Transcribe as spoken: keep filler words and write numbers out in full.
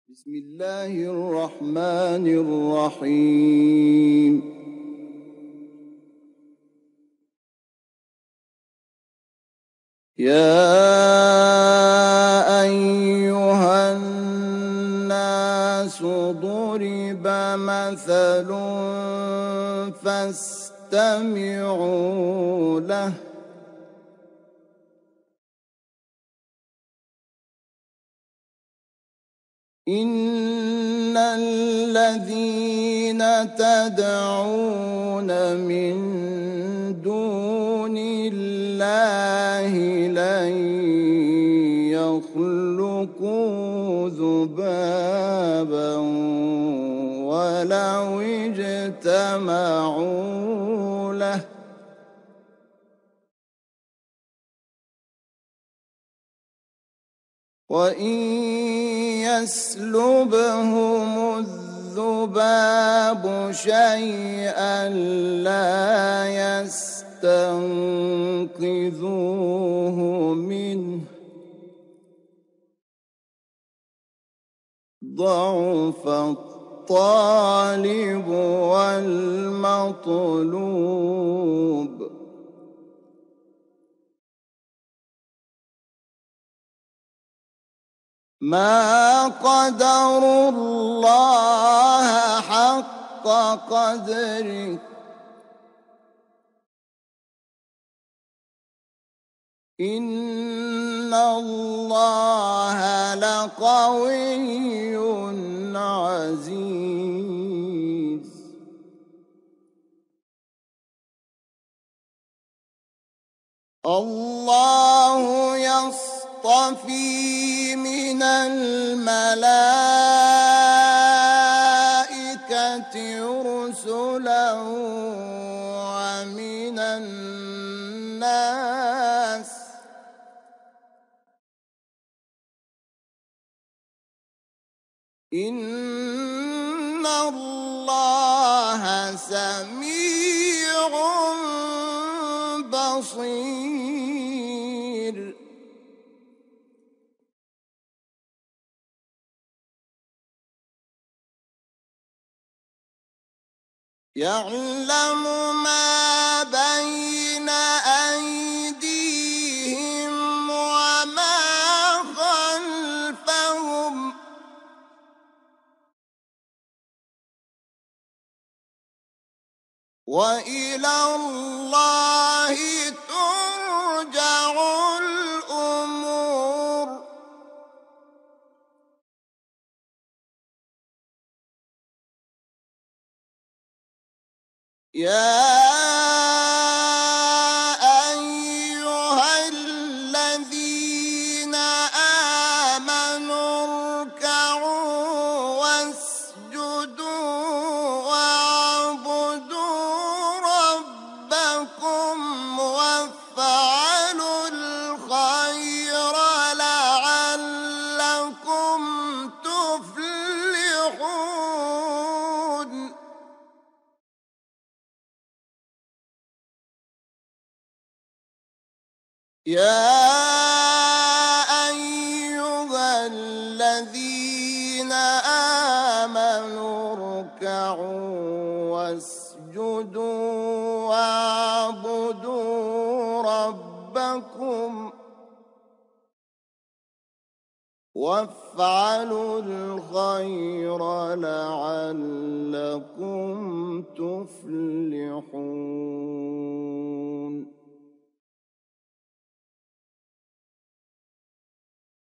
بسم الله الرحمن الرحيم. يا أيها الناس ضرب مثل فاستمعوا له إن الذين تدعون من دون الله لن يخلقوا ذبابا ولو اجتمعوا له وإن يسلبهم الذباب شيئا لا يستنقذوه منه ضعف الطالب والمطلوب. ما قدروا الله حق قدره إن الله لقوي عزيز. الله يصطفي من الملائكة رسلا ومن الناس إن الله سميع بصير. يعلم ما بين أيديهم وما خلفهم وإلى الله ترجع الأمور. يا أيها الذين آمنوا اركعوا واسجدوا واعبدوا ربكم وافعلوا الخير لعلكم تفلحون. يا أيها الذين آمنوا اركعوا واسجدوا واعبدوا ربكم وافعلوا الخير لعلكم تفلحون.